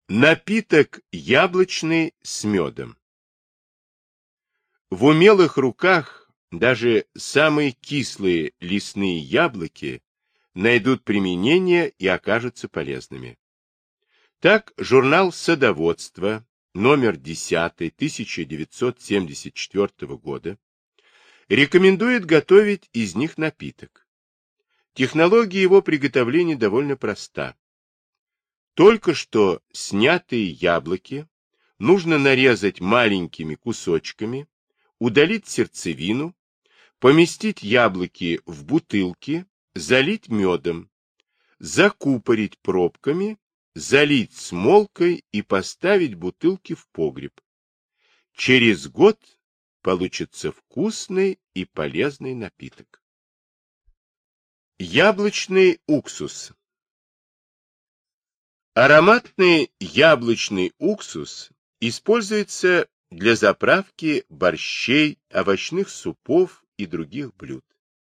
Напиток яблочный с медом. В умелых руках даже самые кислые лесные яблоки найдут применение и окажутся полезными. Так, журнал «Садоводство», номер 10, 1974 года, рекомендует готовить из них напиток. Технология его приготовления довольно проста. Только что снятые яблоки нужно нарезать маленькими кусочками, удалить сердцевину, поместить яблоки в бутылки, залить медом, закупорить пробками, залить смолкой и поставить бутылки в погреб. Через год получится вкусный и полезный напиток. Яблочный уксус. Ароматный яблочный уксус используется для заправки борщей, овощных супов и других блюд.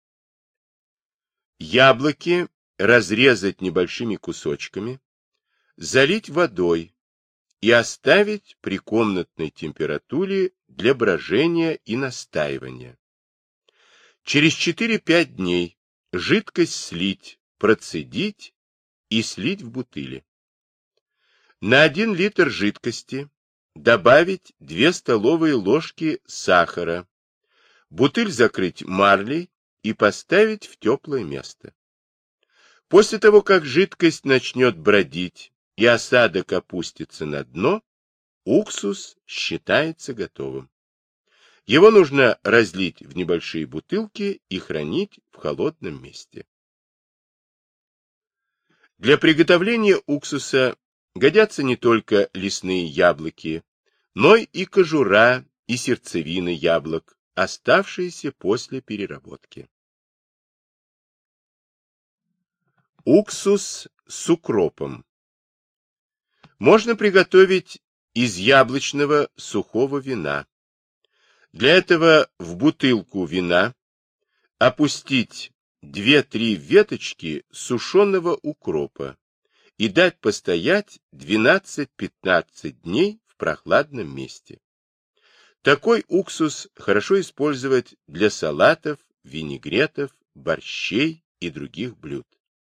Яблоки разрезать небольшими кусочками, залить водой и оставить при комнатной температуре для брожения и настаивания. Через 4-5 дней жидкость слить, процедить и слить в бутыли. На 1 литр жидкости добавить 2 столовые ложки сахара, бутыль закрыть марлей и поставить в теплое место. После того, как жидкость начнет бродить и осадок опустится на дно, уксус считается готовым. Его нужно разлить в небольшие бутылки и хранить в холодном месте. Для приготовления уксуса годятся не только лесные яблоки, но и кожура и сердцевины яблок, оставшиеся после переработки. Уксус с укропом. Можно приготовить из яблочного сухого вина. Для этого в бутылку вина опустить 2-3 веточки сушеного укропа и дать постоять 12-15 дней в прохладном месте. Такой уксус хорошо использовать для салатов, винегретов, борщей и других блюд.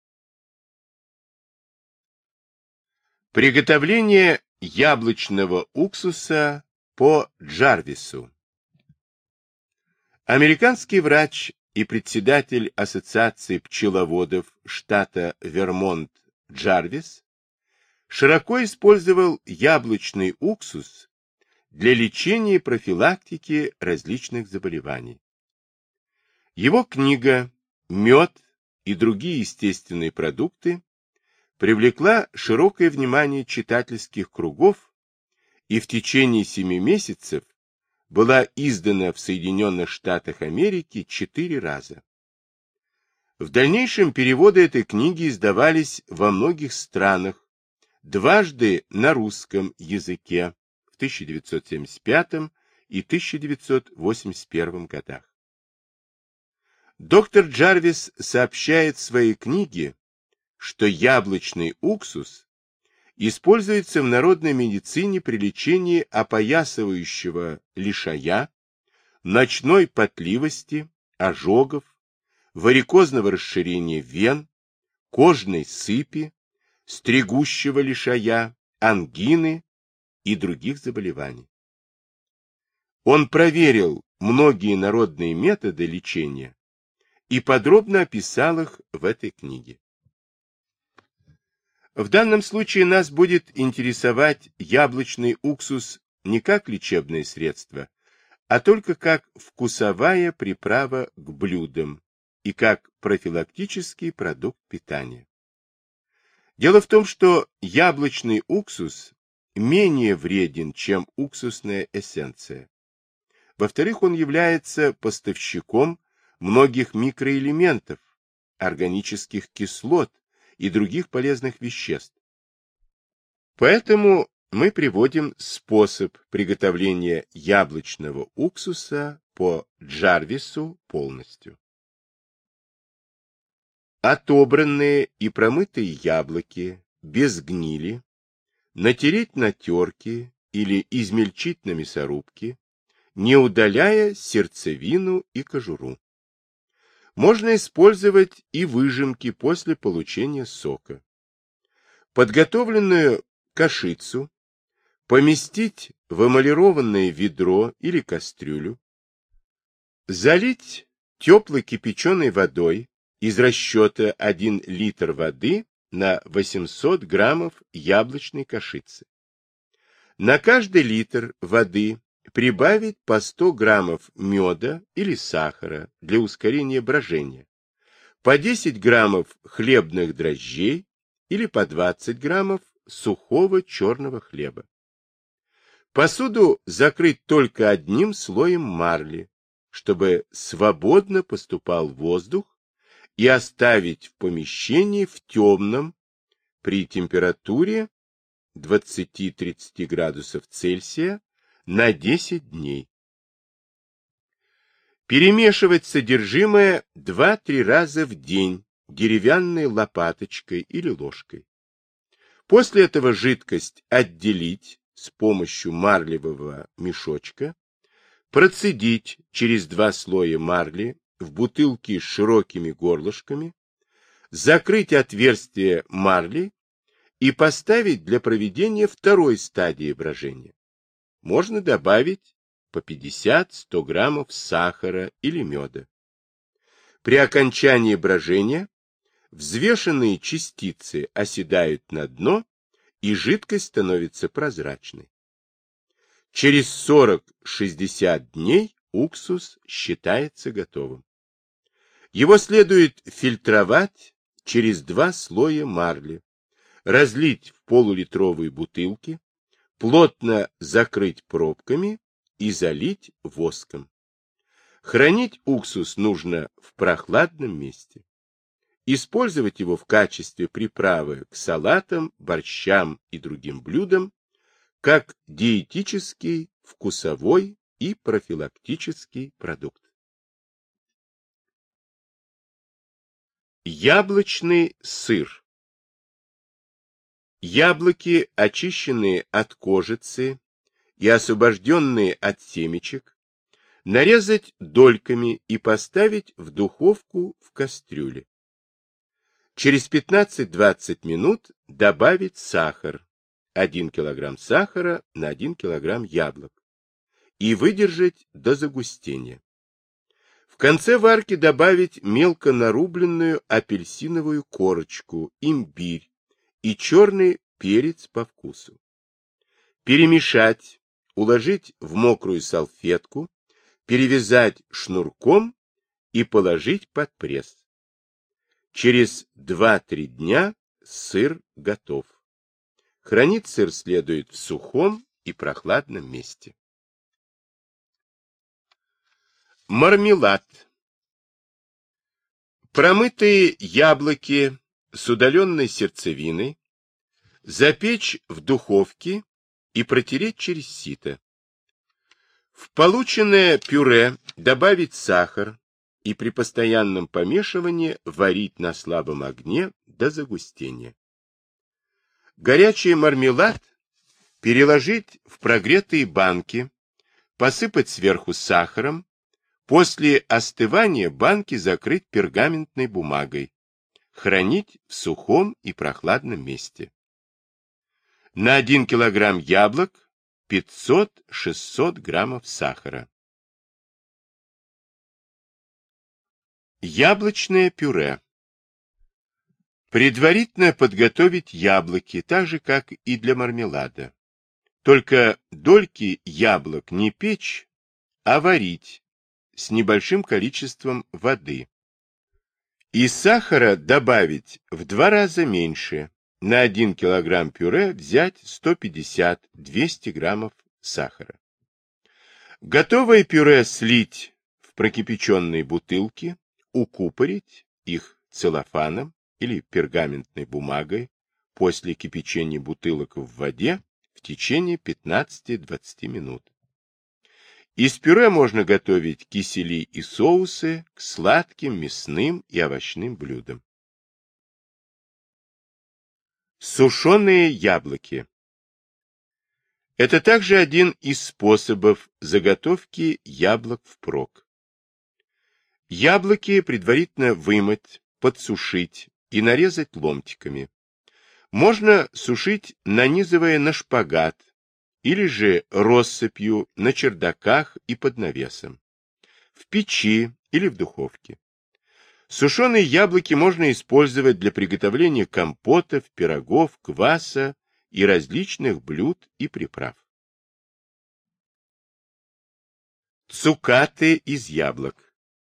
Приготовление яблочного уксуса по Джарвису. Американский врач и председатель Ассоциации пчеловодов штата Вермонт Джарвис широко использовал яблочный уксус для лечения и профилактики различных заболеваний. Его книга «Мед и другие естественные продукты» привлекла широкое внимание читательских кругов и в течение 7 месяцев была издана в Соединенных Штатах Америки 4 раза. В дальнейшем переводы этой книги издавались во многих странах, дважды на русском языке в 1975 и 1981 годах. Доктор Джарвис сообщает в своей книге, что яблочный уксус используется в народной медицине при лечении опоясывающего лишая, ночной потливости, ожогов, варикозного расширения вен, кожной сыпи, стригущего лишая, ангины и других заболеваний. Он проверил многие народные методы лечения и подробно описал их в этой книге. В данном случае нас будет интересовать яблочный уксус не как лечебное средство, а только как вкусовая приправа к блюдам и как профилактический продукт питания. Дело в том, что яблочный уксус менее вреден, чем уксусная эссенция. Во-вторых, он является поставщиком многих микроэлементов, органических кислот и других полезных веществ. Поэтому мы приводим способ приготовления яблочного уксуса по Джарвису полностью. Отобранные и промытые яблоки без гнили натереть на терке или измельчить на мясорубке, не удаляя сердцевину и кожуру. Можно использовать и выжимки после получения сока. Подготовленную кашицу поместить в эмалированное ведро или кастрюлю, залить теплой кипяченой водой из расчета 1 литр воды на 800 граммов яблочной кашицы. На каждый литр воды прибавить по 100 граммов меда или сахара для ускорения брожения, по 10 граммов хлебных дрожжей или по 20 граммов сухого черного хлеба. Посуду закрыть только одним слоем марли, чтобы свободно поступал воздух, и оставить в помещении в темном при температуре 20-30 градусов Цельсия на 10 дней. Перемешивать содержимое 2-3 раза в день деревянной лопаточкой или ложкой. После этого жидкость отделить с помощью марлевого мешочка, процедить через 2 слоя марли в бутылки с широкими горлышками, закрыть отверстие марли и поставить для проведения второй стадии брожения. Можно добавить по 50-100 граммов сахара или меда. При окончании брожения взвешенные частицы оседают на дно, и жидкость становится прозрачной. Через 40-60 дней уксус считается готовым. Его следует фильтровать через 2 слоя марли, разлить в полулитровые бутылки, плотно закрыть пробками и залить воском. Хранить уксус нужно в прохладном месте. Использовать его в качестве приправы к салатам, борщам и другим блюдам, как диетический, вкусовой и профилактический продукт. Яблочный сыр. Яблоки, очищенные от кожицы и освобожденные от семечек, нарезать дольками и поставить в духовку в кастрюле. Через 15-20 минут добавить сахар, 1 кг сахара на 1 кг яблок, и выдержать до загустения. В конце варки добавить мелко нарубленную апельсиновую корочку, имбирь и черный перец по вкусу. Перемешать, уложить в мокрую салфетку, перевязать шнурком и положить под пресс. Через 2-3 дня сыр готов. Хранить сыр следует в сухом и прохладном месте. Мармелад. Промытые яблоки с удаленной сердцевиной запечь в духовке и протереть через сито. В полученное пюре добавить сахар и при постоянном помешивании варить на слабом огне до загустения. Горячий мармелад переложить в прогретые банки, посыпать сверху сахаром, после остывания банки закрыть пергаментной бумагой, хранить в сухом и прохладном месте. На 1 килограмм яблок 500-600 граммов сахара. Яблочное пюре. Предварительно подготовить яблоки, так же, как и для мармелада. Только дольки яблок не печь, а варить с небольшим количеством воды. И сахара добавить в 2 раза меньше. На 1 килограмм пюре взять 150-200 граммов сахара. Готовое пюре слить в прокипяченные бутылки, укупорить их целлофаном или пергаментной бумагой после кипячения бутылок в воде в течение 15-20 минут. Из пюре можно готовить кисели и соусы к сладким, мясным и овощным блюдам. Сушеные яблоки. Это также один из способов заготовки яблок впрок. Яблоки предварительно вымыть, подсушить и нарезать ломтиками. Можно сушить, нанизывая на шпагат, или же россыпью на чердаках и под навесом, в печи или в духовке. Сушеные яблоки можно использовать для приготовления компотов, пирогов, кваса и различных блюд и приправ. Цукаты из яблок.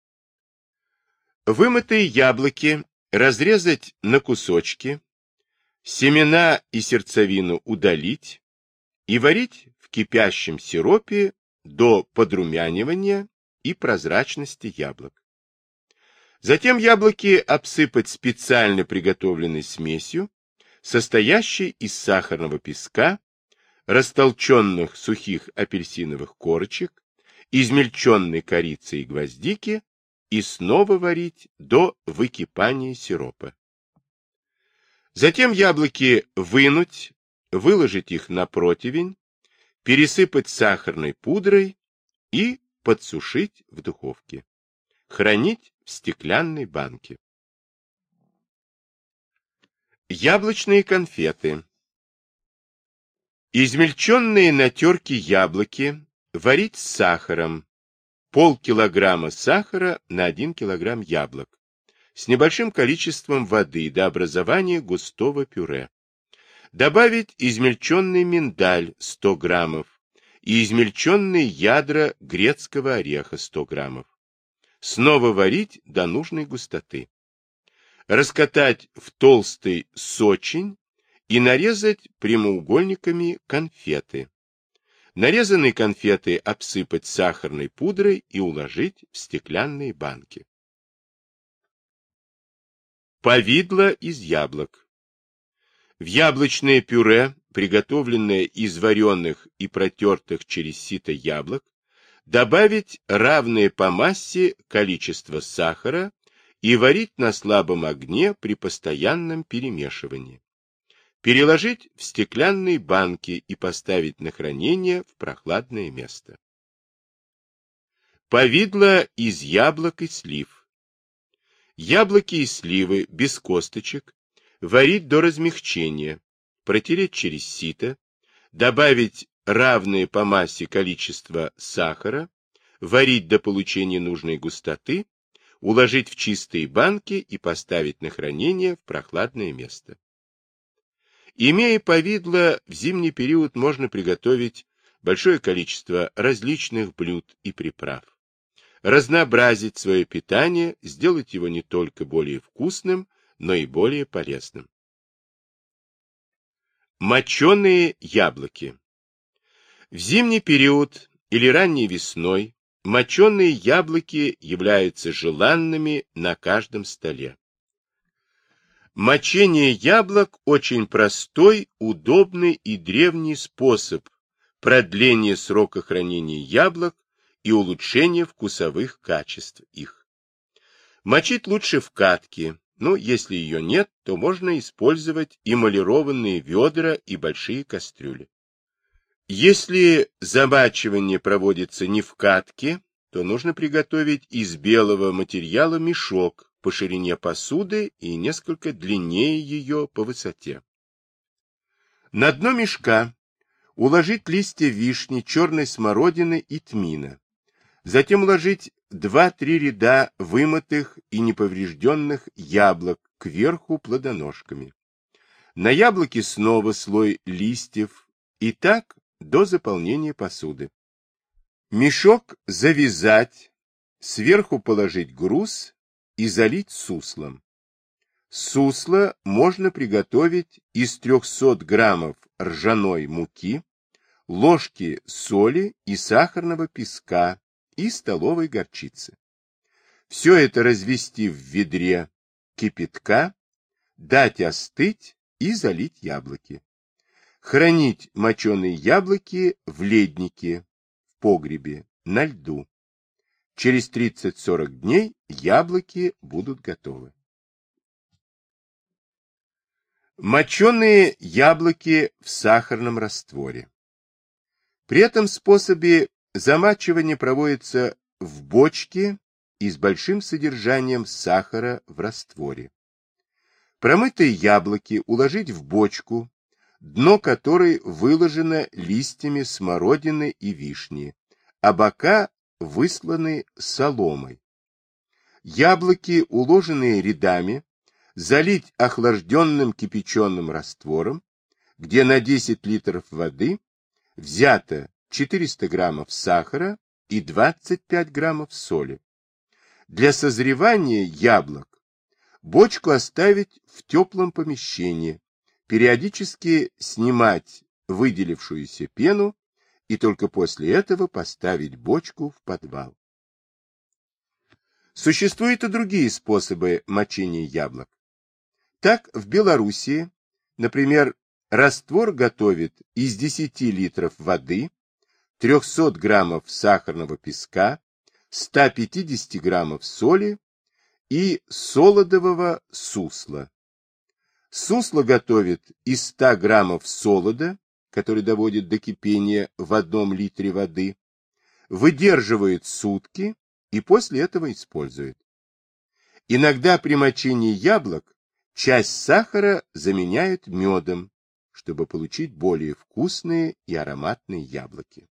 Вымытые яблоки разрезать на кусочки, семена и сердцевину удалить и варить в кипящем сиропе до подрумянивания и прозрачности яблок. Затем яблоки обсыпать специально приготовленной смесью, состоящей из сахарного песка, растолченных сухих апельсиновых корочек, измельченной корицы и гвоздики, и снова варить до выкипания сиропа. Затем яблоки вынуть, выложить их на противень, пересыпать сахарной пудрой и подсушить в духовке. Хранить в стеклянной банке. Яблочные конфеты. Измельченные на терке яблоки варить с сахаром. Полкилограмма сахара на 1 килограмм яблок. С небольшим количеством воды до образования густого пюре. Добавить измельченный миндаль 100 граммов и измельченные ядра грецкого ореха 100 граммов. Снова варить до нужной густоты. Раскатать в толстый сочень и нарезать прямоугольниками конфеты. Нарезанные конфеты обсыпать сахарной пудрой и уложить в стеклянные банки. Повидло из яблок. В яблочное пюре, приготовленное из вареных и протертых через сито яблок, добавить равное по массе количество сахара и варить на слабом огне при постоянном перемешивании. Переложить в стеклянные банки и поставить на хранение в прохладное место. Повидло из яблок и слив. Яблоки и сливы без косточек варить до размягчения, протереть через сито, добавить равное по массе количество сахара, варить до получения нужной густоты, уложить в чистые банки и поставить на хранение в прохладное место. Имея повидло, в зимний период можно приготовить большое количество различных блюд и приправ. Разнообразить свое питание, сделать его не только более вкусным, но и более полезным. Моченые яблоки. В зимний период или ранней весной моченые яблоки являются желанными на каждом столе. Мочение яблок очень простой, удобный и древний способ продления срока хранения яблок и улучшения вкусовых качеств их. Мочить лучше в катке, но если ее нет, то можно использовать эмалированные ведра и большие кастрюли. Если замачивание проводится не в катке, то нужно приготовить из белого материала мешок по ширине посуды и несколько длиннее ее по высоте. На дно мешка уложить листья вишни, черной смородины и тмина. Затем уложить 2-3 ряда вымытых и неповрежденных яблок кверху плодоножками. На яблоке снова слой листьев и так до заполнения посуды. Мешок завязать, сверху положить груз и залить суслом. Сусло можно приготовить из 300 граммов ржаной муки, ложки соли и сахарного песка и столовой горчицы. Все это развести в ведре кипятка, дать остыть и залить яблоки. Хранить моченые яблоки в леднике, в погребе, на льду. Через 30-40 дней яблоки будут готовы. Моченые яблоки в сахарном растворе. При этом способе замачивания проводится в бочке и с большим содержанием сахара в растворе. Промытые яблоки уложить в бочку, дно которой выложено листьями смородины и вишни, а бока высланы соломой. Яблоки, уложенные рядами, залить охлажденным кипяченым раствором, где на 10 литров воды взято 400 граммов сахара и 25 граммов соли. Для созревания яблок бочку оставить в теплом помещении, периодически снимать выделившуюся пену и только после этого поставить бочку в подвал. Существуют и другие способы мочения яблок. Так, в Белоруссии, например, раствор готовят из 10 литров воды, 300 граммов сахарного песка, 150 граммов соли и солодового сусла. Сусло готовят из 100 граммов солода, который доводит до кипения в 1 литре воды, выдерживают сутки и после этого используют. Иногда при мочении яблок часть сахара заменяют медом, чтобы получить более вкусные и ароматные яблоки.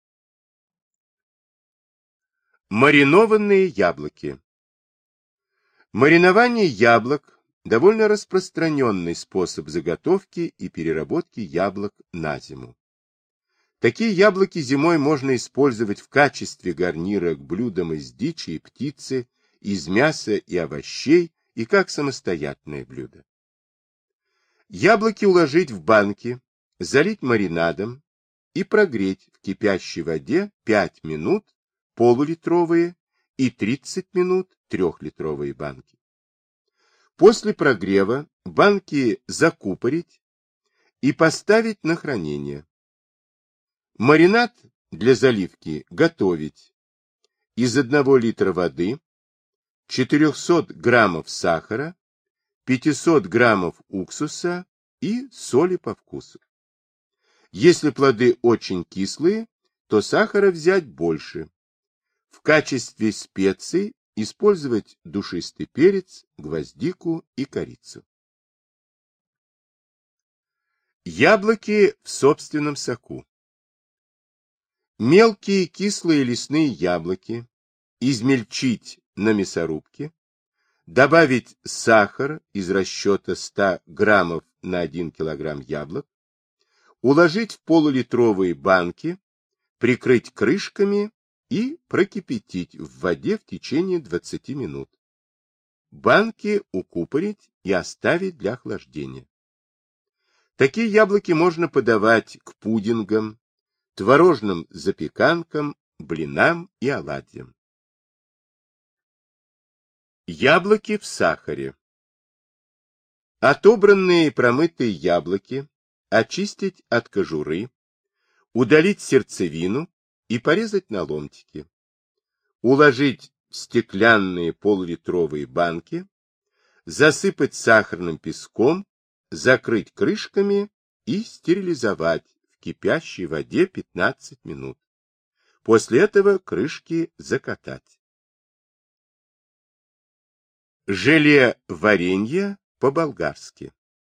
Маринованные яблоки. Маринование яблок – довольно распространенный способ заготовки и переработки яблок на зиму. Такие яблоки зимой можно использовать в качестве гарнира к блюдам из дичи и птицы, из мяса и овощей и как самостоятельное блюдо. Яблоки уложить в банки, залить маринадом и прогреть в кипящей воде 5 минут полулитровые и 30 минут 3-литровые банки. После прогрева банки закупорить и поставить на хранение. Маринад для заливки готовить из 1 литра воды, 400 граммов сахара, 500 граммов уксуса и соли по вкусу. Если плоды очень кислые, то сахара взять больше. В качестве специй использовать душистый перец, гвоздику и корицу. Яблоки в собственном соку. Мелкие кислые лесные яблоки измельчить на мясорубке, добавить сахар из расчета 100 граммов на 1 килограмм яблок, уложить в полулитровые банки, прикрыть крышками и прокипятить в воде в течение 20 минут. Банки укупорить и оставить для охлаждения. Такие яблоки можно подавать к пудингам, творожным запеканкам, блинам и оладьям. Яблоки в сахаре. Отобранные и промытые яблоки очистить от кожуры, удалить сердцевину и порезать на ломтики. Уложить в стеклянные полулитровые банки, засыпать сахарным песком, закрыть крышками и стерилизовать в кипящей воде 15 минут. После этого крышки закатать. Желе варенье по-болгарски.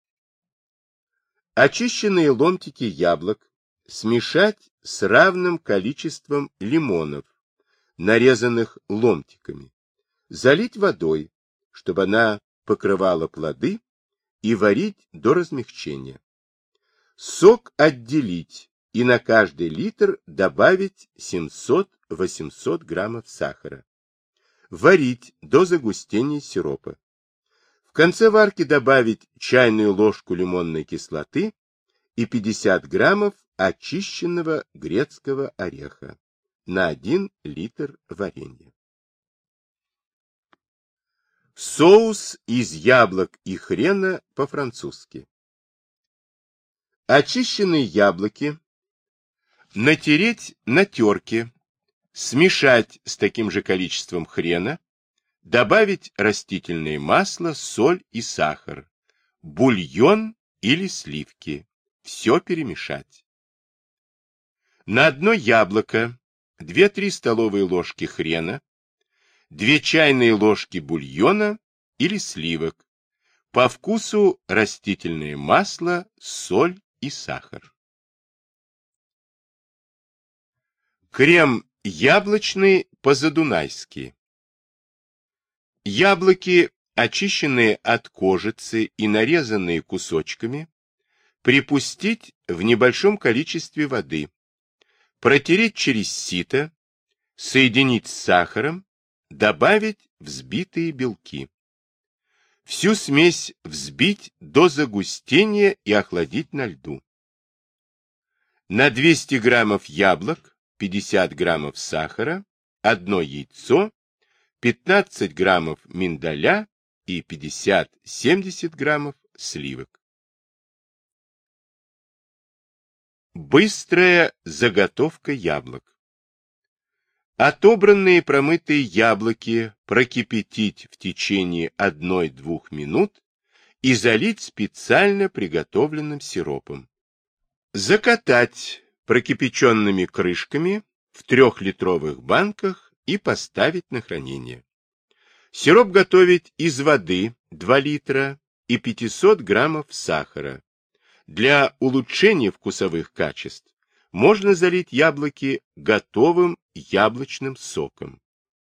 Очищенные ломтики яблок смешать с равным количеством лимонов, нарезанных ломтиками, залить водой, чтобы она покрывала плоды, и варить до размягчения. Сок отделить и на каждый литр добавить 700-800 граммов сахара. Варить до загустения сиропа. В конце варки добавить чайную ложку лимонной кислоты и 50 граммов очищенного грецкого ореха на 1 литр варенья. Соус из яблок и хрена по-французски. Очищенные яблоки натереть на терке, смешать с таким же количеством хрена, добавить растительное масло, соль и сахар, бульон или сливки. Все перемешать. На одно яблоко 2-3 столовые ложки хрена, 2 чайные ложки бульона или сливок, по вкусу растительное масло, соль и сахар. Крем яблочный по-задунайски. Яблоки, очищенные от кожицы и нарезанные кусочками, припустить в небольшом количестве воды, протереть через сито, соединить с сахаром, добавить взбитые белки. Всю смесь взбить до загустения и охладить на льду. На 200 граммов яблок 50 граммов сахара, 1 яйцо, 15 граммов миндаля и 50-70 граммов сливок. Быстрая заготовка яблок. Отобранные промытые яблоки прокипятить в течение 1-2 минут и залить специально приготовленным сиропом. Закатать прокипяченными крышками в 3-литровых банках и поставить на хранение. Сироп готовить из воды 2 литра и 500 граммов сахара. Для улучшения вкусовых качеств можно залить яблоки готовым яблочным соком.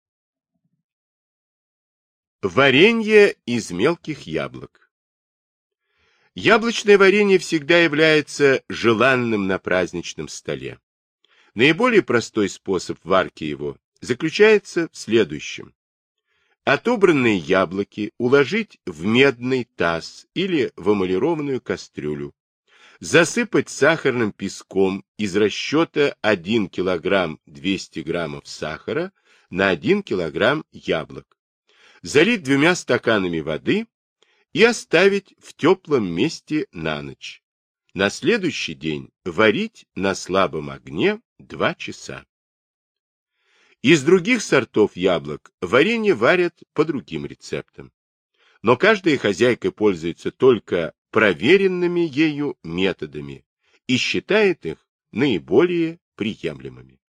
Варенье из мелких яблок. Яблочное варенье всегда является желанным на праздничном столе. Наиболее простой способ варки его заключается в следующем. Отобранные яблоки уложить в медный таз или в эмалированную кастрюлю, засыпать сахарным песком из расчета 1 кг 200 граммов сахара на 1 кг яблок, залить 2 стаканами воды и оставить в теплом месте на ночь. На следующий день варить на слабом огне 2 часа. Из других сортов яблок варенье варят по другим рецептам. Но каждая хозяйка пользуется только проверенными ею методами и считает их наиболее приемлемыми.